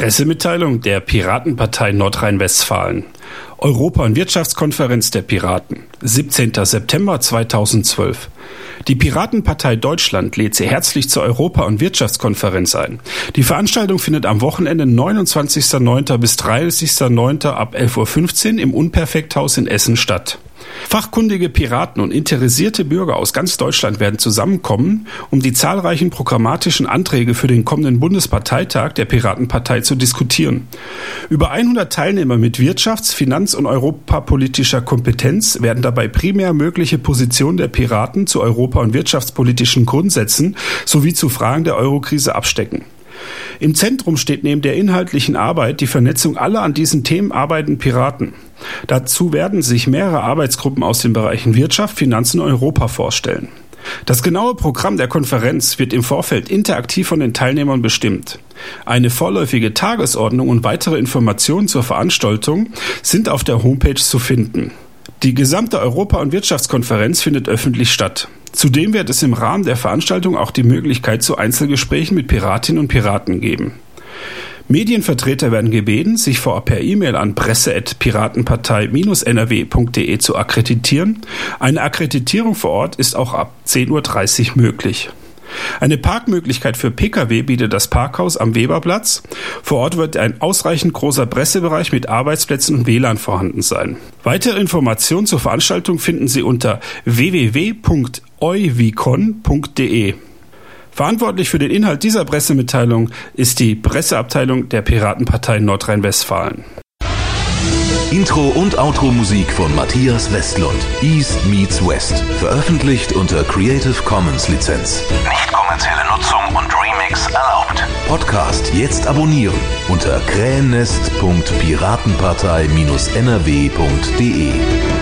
Pressemitteilung der Piratenpartei Nordrhein-Westfalen. Europa- und Wirtschaftskonferenz der Piraten, 17. September 2012. Die Piratenpartei Deutschland lädt Sie herzlich zur Europa- und Wirtschaftskonferenz ein. Die Veranstaltung findet am Wochenende 29.09. bis 30.09. ab 11.15 Uhr im Unperfekthaus in Essen statt. Fachkundige Piraten und interessierte Bürger aus ganz Deutschland werden zusammenkommen, um die zahlreichen programmatischen Anträge für den kommenden Bundesparteitag der Piratenpartei zu diskutieren. Über 100 Teilnehmer mit Wirtschafts-, Finanz- und europapolitischer Kompetenz werden dabei primär mögliche Positionen der Piraten zu europa- und wirtschaftspolitischen Grundsätzen sowie zu Fragen der Eurokrise abstecken. Im Zentrum steht neben der inhaltlichen Arbeit die Vernetzung aller an diesen Themen arbeitenden Piraten. Dazu werden sich mehrere Arbeitsgruppen aus den Bereichen Wirtschaft, Finanzen und Europa vorstellen. Das genaue Programm der Konferenz wird im Vorfeld interaktiv von den Teilnehmern bestimmt. Eine vorläufige Tagesordnung und weitere Informationen zur Veranstaltung sind auf der Homepage zu finden. Die gesamte Europa- und Wirtschaftskonferenz findet öffentlich statt. Zudem wird es im Rahmen der Veranstaltung auch die Möglichkeit zu Einzelgesprächen mit Piratinnen und Piraten geben. Medienvertreter werden gebeten, sich vorab per E-Mail an presse@piratenpartei-nrw.de zu akkreditieren. Eine Akkreditierung vor Ort ist auch ab 10.30 Uhr möglich. Eine Parkmöglichkeit für Pkw bietet das Parkhaus am Weberplatz. Vor Ort wird ein ausreichend großer Pressebereich mit Arbeitsplätzen und WLAN vorhanden sein. Weitere Informationen zur Veranstaltung finden Sie unter www.euwicon.de. Verantwortlich für den Inhalt dieser Pressemitteilung ist die Presseabteilung der Piratenpartei Nordrhein-Westfalen. Intro und Outro-Musik von Matthias Westlund. East meets West. Veröffentlicht unter Creative Commons Lizenz. Nicht kommerzielle Nutzung und Remix erlaubt. Podcast jetzt abonnieren unter krähennest.piratenpartei-nrw.de.